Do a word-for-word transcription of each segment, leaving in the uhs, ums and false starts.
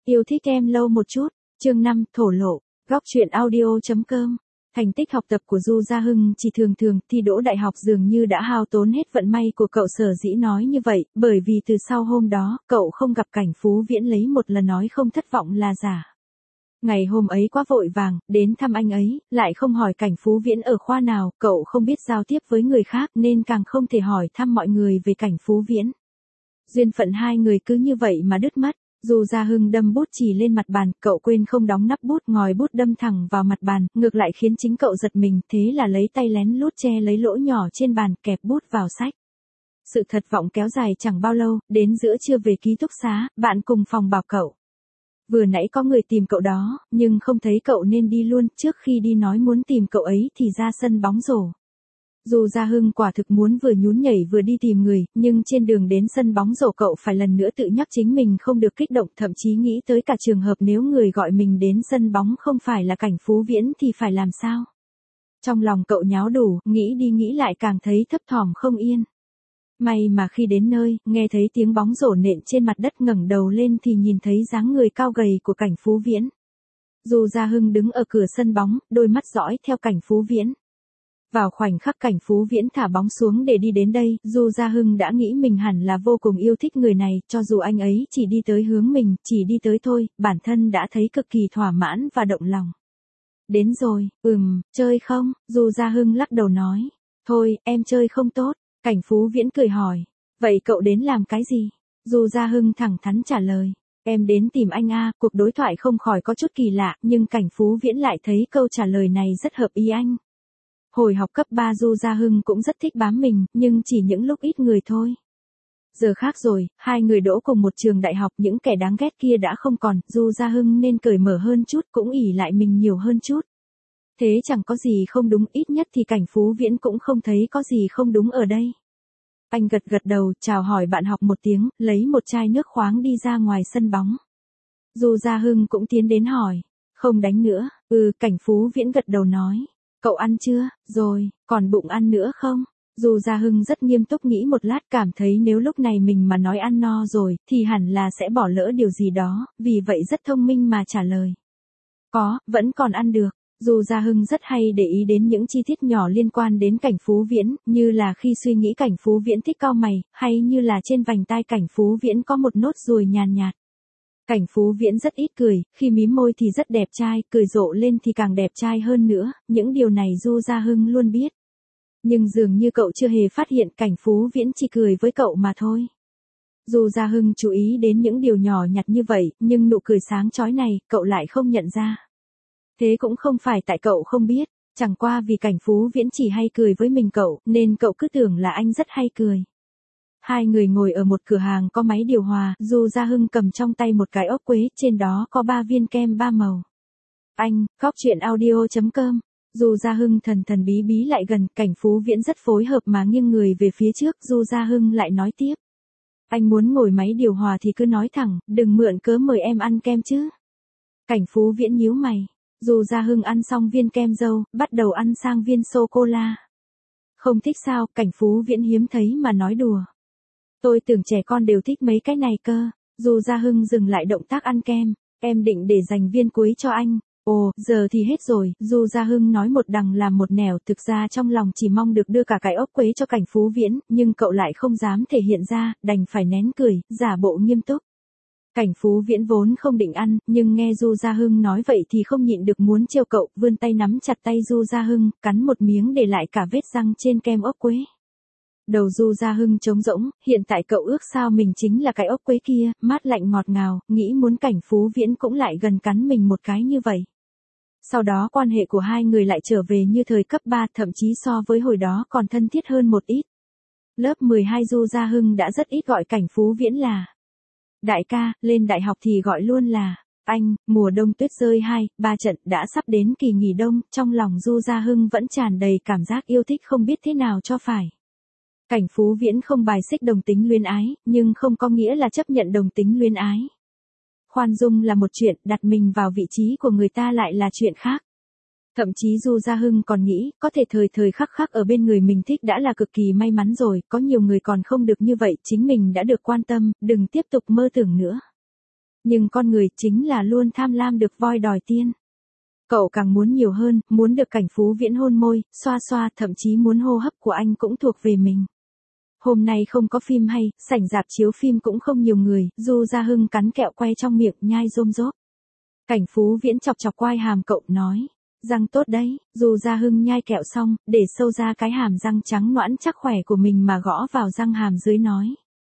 Yêu thích em lâu một chút. Chương năm, thổ lộ. Góc truyện audio.com. Thành tích học tập của Du Gia Hưng chỉ thường thường, thi đỗ đại học dường như đã hao tốn hết vận may của cậu. Sở dĩ nói như vậy, bởi vì từ sau hôm đó, cậu không gặp Cảnh Phú Viễn lấy một lần nói không thất vọng là giả. Ngày hôm ấy quá vội vàng, đến thăm anh ấy, lại không hỏi Cảnh Phú Viễn ở khoa nào, cậu không biết giao tiếp với người khác nên càng không thể hỏi thăm mọi người về Cảnh Phú Viễn. Duyên phận hai người cứ như vậy mà đứt mất. Du Gia Hưng đâm bút chì lên mặt bàn, cậu quên không đóng nắp bút, ngòi bút đâm thẳng vào mặt bàn, ngược lại khiến chính cậu giật mình, thế là lấy tay lén lút che lấy lỗ nhỏ trên bàn, kẹp bút vào sách. Sự thất vọng kéo dài chẳng bao lâu, đến giữa trưa về ký túc xá, bạn cùng phòng bảo cậu. Vừa nãy có người tìm cậu đó, nhưng không thấy cậu nên đi luôn, trước khi đi nói muốn tìm cậu ấy thì ra sân bóng rổ. Du Gia Hưng quả thực muốn vừa nhún nhảy vừa đi tìm người, nhưng trên đường đến sân bóng rổ cậu phải lần nữa tự nhắc chính mình không được kích động, thậm chí nghĩ tới cả trường hợp nếu người gọi mình đến sân bóng không phải là Cảnh Phú Viễn thì phải làm sao. Trong lòng cậu nháo đủ, nghĩ đi nghĩ lại càng thấy thấp thỏm không yên. May mà khi đến nơi, nghe thấy tiếng bóng rổ nện trên mặt đất, ngẩng đầu lên thì nhìn thấy dáng người cao gầy của Cảnh Phú Viễn. Du Gia Hưng đứng ở cửa sân bóng, đôi mắt dõi theo Cảnh Phú Viễn. Vào khoảnh khắc Cảnh Phú Viễn thả bóng xuống để đi đến đây, Du Gia Hưng đã nghĩ mình hẳn là vô cùng yêu thích người này, cho dù anh ấy chỉ đi tới hướng mình, chỉ đi tới thôi, bản thân đã thấy cực kỳ thỏa mãn và động lòng. Đến rồi, ừm, chơi không? Du Gia Hưng lắc đầu nói. Thôi, em chơi không tốt. Cảnh Phú Viễn cười hỏi. Vậy cậu đến làm cái gì? Du Gia Hưng thẳng thắn trả lời. Em đến tìm anh a. Cuộc đối thoại không khỏi có chút kỳ lạ, nhưng Cảnh Phú Viễn lại thấy câu trả lời này rất hợp ý anh. Hồi học cấp ba Du Gia Hưng cũng rất thích bám mình, nhưng chỉ những lúc ít người thôi. Giờ khác rồi, hai người đỗ cùng một trường đại học, những kẻ đáng ghét kia đã không còn, Du Gia Hưng nên cởi mở hơn chút, cũng ỷ lại mình nhiều hơn chút. Thế chẳng có gì không đúng, ít nhất thì Cảnh Phú Viễn cũng không thấy có gì không đúng ở đây. Anh gật gật đầu, chào hỏi bạn học một tiếng, lấy một chai nước khoáng đi ra ngoài sân bóng. Du Gia Hưng cũng tiến đến hỏi, không đánh nữa? Ừ, Cảnh Phú Viễn gật đầu nói. Cậu ăn chưa? Rồi, còn bụng ăn nữa không? Du Gia Hưng rất nghiêm túc nghĩ một lát, cảm thấy nếu lúc này mình mà nói ăn no rồi, thì hẳn là sẽ bỏ lỡ điều gì đó, vì vậy rất thông minh mà trả lời. Có, vẫn còn ăn được. Du Gia Hưng rất hay để ý đến những chi tiết nhỏ liên quan đến Cảnh Phú Viễn, như là khi suy nghĩ Cảnh Phú Viễn thích cau mày, hay như là trên vành tai Cảnh Phú Viễn có một nốt ruồi nhàn nhạt. Cảnh Phú Viễn rất ít cười, khi mím môi thì rất đẹp trai, cười rộ lên thì càng đẹp trai hơn nữa, những điều này Du Gia Hưng luôn biết. Nhưng dường như cậu chưa hề phát hiện Cảnh Phú Viễn chỉ cười với cậu mà thôi. Du Gia Hưng chú ý đến những điều nhỏ nhặt như vậy, nhưng nụ cười sáng chói này, cậu lại không nhận ra. Thế cũng không phải tại cậu không biết, chẳng qua vì Cảnh Phú Viễn chỉ hay cười với mình cậu, nên cậu cứ tưởng là anh rất hay cười. Hai người ngồi ở một cửa hàng có máy điều hòa, Du Gia Hưng cầm trong tay một cái ốc quế, trên đó có ba viên kem ba màu. Anh, góc truyện audio.com. Du Gia Hưng thần thần bí bí lại gần, Cảnh Phú Viễn rất phối hợp mà nghiêng người về phía trước, Du Gia Hưng lại nói tiếp. Anh muốn ngồi máy điều hòa thì cứ nói thẳng, đừng mượn cớ mời em ăn kem chứ. Cảnh Phú Viễn nhíu mày. Du Gia Hưng ăn xong viên kem dâu, bắt đầu ăn sang viên sô-cô-la. Không thích sao? Cảnh Phú Viễn hiếm thấy mà nói đùa. Tôi tưởng trẻ con đều thích mấy cái này cơ. Du Gia Hưng dừng lại động tác ăn kem. Em định để dành viên cuối cho anh. Ồ, giờ thì hết rồi. Du Gia Hưng nói một đằng làm một nẻo, thực ra trong lòng chỉ mong được đưa cả cái ốc quế cho Cảnh Phú Viễn, nhưng cậu lại không dám thể hiện ra, đành phải nén cười, giả bộ nghiêm túc. Cảnh Phú Viễn vốn không định ăn, nhưng nghe Du Gia Hưng nói vậy thì không nhịn được muốn trêu cậu, vươn tay nắm chặt tay Du Gia Hưng, cắn một miếng để lại cả vết răng trên kem ốc quế. Đầu Du Gia Hưng trống rỗng, hiện tại cậu ước sao mình chính là cái ốc quế kia, mát lạnh ngọt ngào, nghĩ muốn Cảnh Phú Viễn cũng lại gần cắn mình một cái như vậy. Sau đó quan hệ của hai người lại trở về như thời cấp ba, thậm chí so với hồi đó còn thân thiết hơn một ít. Lớp mười hai Du Gia Hưng đã rất ít gọi Cảnh Phú Viễn là đại ca, lên đại học thì gọi luôn là anh. Mùa đông tuyết rơi hai, ba trận, đã sắp đến kỳ nghỉ đông, trong lòng Du Gia Hưng vẫn tràn đầy cảm giác yêu thích không biết thế nào cho phải. Cảnh Phú Viễn không bài xích đồng tính luyến ái, nhưng không có nghĩa là chấp nhận đồng tính luyến ái. Khoan dung là một chuyện, đặt mình vào vị trí của người ta lại là chuyện khác. Thậm chí Du Gia Hưng còn nghĩ, có thể thời thời khắc khắc ở bên người mình thích đã là cực kỳ may mắn rồi, có nhiều người còn không được như vậy, chính mình đã được quan tâm, đừng tiếp tục mơ tưởng nữa. Nhưng con người chính là luôn tham lam được voi đòi tiên. Cậu càng muốn nhiều hơn, muốn được Cảnh Phú Viễn hôn môi, xoa xoa, thậm chí muốn hô hấp của anh cũng thuộc về mình. Hôm nay không có phim hay, sảnh rạp chiếu phim cũng không nhiều người, Du Gia Hưng cắn kẹo que trong miệng, nhai rôm rốp. Cảnh Phú Viễn chọc chọc quai hàm cậu, nói, răng tốt đấy. Du Gia Hưng nhai kẹo xong, để sâu ra cái hàm răng trắng nõn chắc khỏe của mình mà gõ vào răng hàm dưới, nói.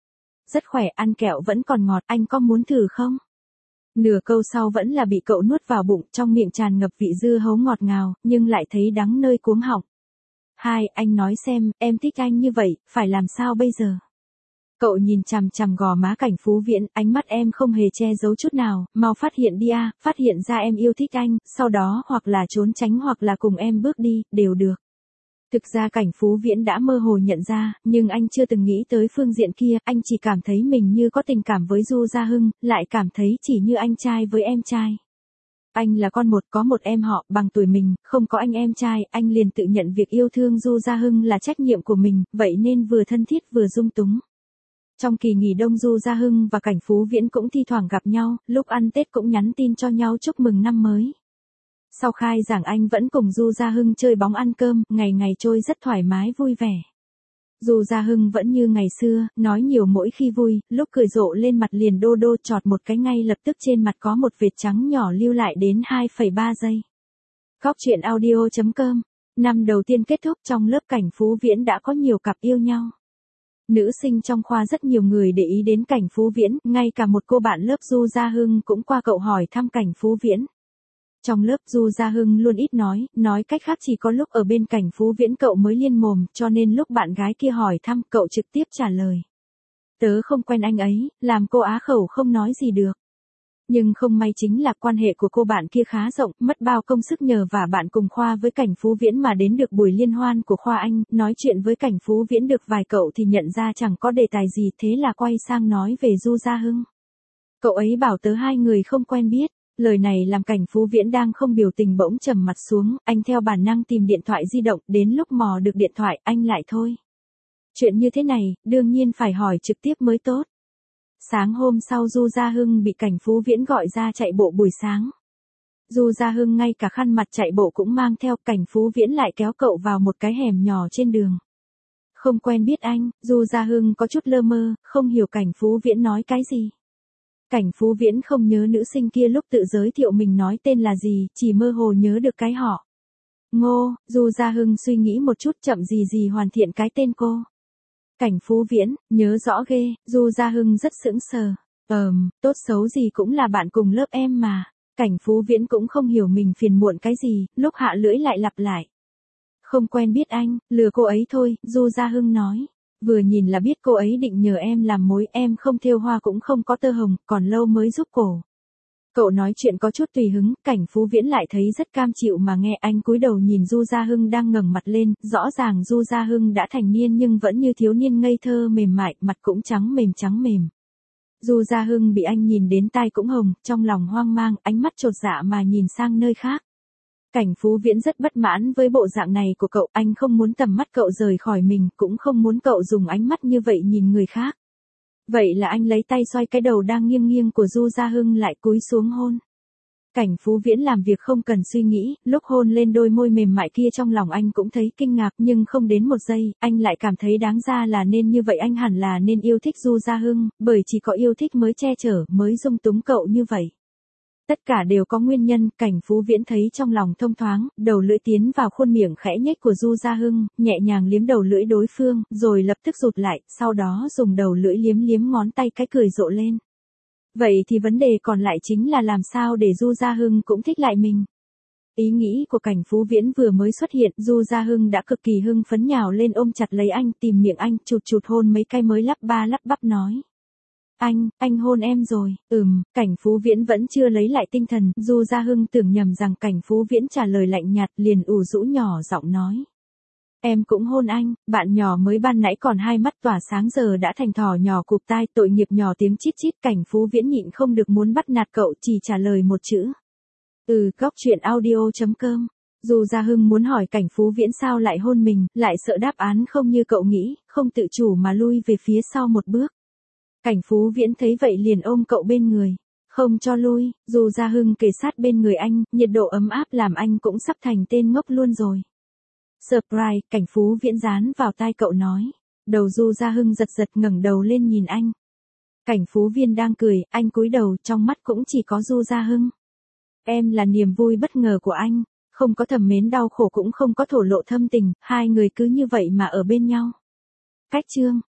Rất khỏe, ăn kẹo vẫn còn ngọt, anh có muốn thử không? Nửa câu sau vẫn là bị cậu nuốt vào bụng, trong miệng tràn ngập vị dưa hấu ngọt ngào, nhưng lại thấy đắng nơi cuống họng. Hai, anh nói xem, em thích anh như vậy, phải làm sao bây giờ? Cậu nhìn chằm chằm gò má Cảnh Phú Viễn, ánh mắt em không hề che giấu chút nào, mau phát hiện đi à, phát hiện ra em yêu thích anh, sau đó hoặc là trốn tránh hoặc là cùng em bước đi, đều được. Thực ra Cảnh Phú Viễn đã mơ hồ nhận ra, nhưng anh chưa từng nghĩ tới phương diện kia, anh chỉ cảm thấy mình như có tình cảm với Du Gia Hưng, lại cảm thấy chỉ như anh trai với em trai. Anh là con một, có một em họ, bằng tuổi mình, không có anh em trai, anh liền tự nhận việc yêu thương Du Gia Hưng là trách nhiệm của mình, vậy nên vừa thân thiết vừa dung túng. Trong kỳ nghỉ đông Du Gia Hưng và Cảnh Phú Viễn cũng thi thoảng gặp nhau, lúc ăn Tết cũng nhắn tin cho nhau chúc mừng năm mới. Sau khai giảng anh vẫn cùng Du Gia Hưng chơi bóng ăn cơm, ngày ngày trôi rất thoải mái vui vẻ. Du Gia Hưng vẫn như ngày xưa, nói nhiều mỗi khi vui, lúc cười rộ lên mặt liền đô đô chọt một cái ngay lập tức trên mặt có một vệt trắng nhỏ lưu lại đến hai phẩy ba giây. Góc truyện audio chấm com. Năm đầu tiên kết thúc, trong lớp Cảnh Phú Viễn đã có nhiều cặp yêu nhau. Nữ sinh trong khoa rất nhiều người để ý đến Cảnh Phú Viễn, ngay cả một cô bạn lớp Du Gia Hưng cũng qua cậu hỏi thăm Cảnh Phú Viễn. Trong lớp Du Gia Hưng luôn ít nói, nói cách khác chỉ có lúc ở bên Cảnh Phú Viễn cậu mới liên mồm, cho nên lúc bạn gái kia hỏi thăm cậu trực tiếp trả lời. Tớ không quen anh ấy, làm cô á khẩu không nói gì được. Nhưng không may chính là quan hệ của cô bạn kia khá rộng, mất bao công sức nhờ và bạn cùng khoa với Cảnh Phú Viễn mà đến được buổi liên hoan của khoa anh, nói chuyện với Cảnh Phú Viễn được vài cậu thì nhận ra chẳng có đề tài gì, thế là quay sang nói về Du Gia Hưng. Cậu ấy bảo tớ hai người không quen biết. Lời này làm Cảnh Phú Viễn đang không biểu tình bỗng trầm mặt xuống, anh theo bản năng tìm điện thoại di động, đến lúc mò được điện thoại, anh lại thôi. Chuyện như thế này, đương nhiên phải hỏi trực tiếp mới tốt. Sáng hôm sau Du Gia Hưng bị Cảnh Phú Viễn gọi ra chạy bộ buổi sáng. Du Gia Hưng ngay cả khăn mặt chạy bộ cũng mang theo, Cảnh Phú Viễn lại kéo cậu vào một cái hẻm nhỏ trên đường. Không quen biết anh, Du Gia Hưng có chút lơ mơ, không hiểu Cảnh Phú Viễn nói cái gì. Cảnh Phú Viễn không nhớ nữ sinh kia lúc tự giới thiệu mình nói tên là gì, chỉ mơ hồ nhớ được cái họ. Ngô, Du Gia Hưng suy nghĩ một chút, chậm gì gì hoàn thiện cái tên cô. Cảnh Phú Viễn, nhớ rõ ghê. Du Gia Hưng rất sững sờ. Ờm, tốt xấu gì cũng là bạn cùng lớp em mà. Cảnh Phú Viễn cũng không hiểu mình phiền muộn cái gì, lúc hạ lưỡi lại lặp lại. Không quen biết anh, lừa cô ấy thôi, Du Gia Hưng nói. Vừa nhìn là biết cô ấy định nhờ em làm mối, em không thêu hoa cũng không có tơ hồng, còn lâu mới giúp cổ. Cậu nói chuyện có chút tùy hứng, Cảnh Phú Viễn lại thấy rất cam chịu mà nghe, anh cúi đầu nhìn Du Gia Hưng đang ngẩng mặt lên, rõ ràng Du Gia Hưng đã thành niên nhưng vẫn như thiếu niên ngây thơ mềm mại, mặt cũng trắng mềm trắng mềm. Du Gia Hưng bị anh nhìn đến tai cũng hồng, trong lòng hoang mang, ánh mắt chột dạ mà nhìn sang nơi khác. Cảnh Phú Viễn rất bất mãn với bộ dạng này của cậu, anh không muốn tầm mắt cậu rời khỏi mình, cũng không muốn cậu dùng ánh mắt như vậy nhìn người khác. Vậy là anh lấy tay xoay cái đầu đang nghiêng nghiêng của Du Gia Hưng lại cúi xuống hôn. Cảnh Phú Viễn làm việc không cần suy nghĩ, lúc hôn lên đôi môi mềm mại kia trong lòng anh cũng thấy kinh ngạc, nhưng không đến một giây, anh lại cảm thấy đáng ra là nên như vậy, anh hẳn là nên yêu thích Du Gia Hưng, bởi chỉ có yêu thích mới che chở, mới dung túng cậu như vậy. Tất cả đều có nguyên nhân, Cảnh Phú Viễn thấy trong lòng thông thoáng, đầu lưỡi tiến vào khuôn miệng khẽ nhếch của Du Gia Hưng, nhẹ nhàng liếm đầu lưỡi đối phương, rồi lập tức rụt lại, sau đó dùng đầu lưỡi liếm liếm ngón tay cái cười rộ lên. Vậy thì vấn đề còn lại chính là làm sao để Du Gia Hưng cũng thích lại mình. Ý nghĩ của Cảnh Phú Viễn vừa mới xuất hiện, Du Gia Hưng đã cực kỳ hưng phấn nhào lên ôm chặt lấy anh, tìm miệng anh, chụt chụt hôn mấy cái mới lắp ba lắp bắp nói. Anh, anh hôn em rồi, ừm, Cảnh Phú Viễn vẫn chưa lấy lại tinh thần, Du Gia Hưng tưởng nhầm rằng Cảnh Phú Viễn trả lời lạnh nhạt, liền ủ rũ nhỏ giọng nói. Em cũng hôn anh, bạn nhỏ mới ban nãy còn hai mắt tỏa sáng giờ đã thành thỏ nhỏ cụp tai, tội nghiệp nhỏ tiếng chít chít. Cảnh Phú Viễn nhịn không được muốn bắt nạt cậu, chỉ trả lời một chữ. Ừ, góc truyện audio chấm com. Du Gia Hưng muốn hỏi Cảnh Phú Viễn sao lại hôn mình, lại sợ đáp án không như cậu nghĩ, không tự chủ mà lui về phía sau một bước. Cảnh Phú Viễn thấy vậy liền ôm cậu bên người. Không cho lui, Du Gia Hưng kề sát bên người anh, nhiệt độ ấm áp làm anh cũng sắp thành tên ngốc luôn rồi. Surprise, Cảnh Phú Viễn dán vào tai cậu nói. Đầu Du Gia Hưng giật giật ngẩng đầu lên nhìn anh. Cảnh Phú Viên đang cười, anh cúi đầu, trong mắt cũng chỉ có Du Gia Hưng. Em là niềm vui bất ngờ của anh, không có thầm mến đau khổ cũng không có thổ lộ thâm tình, hai người cứ như vậy mà ở bên nhau. Cách chương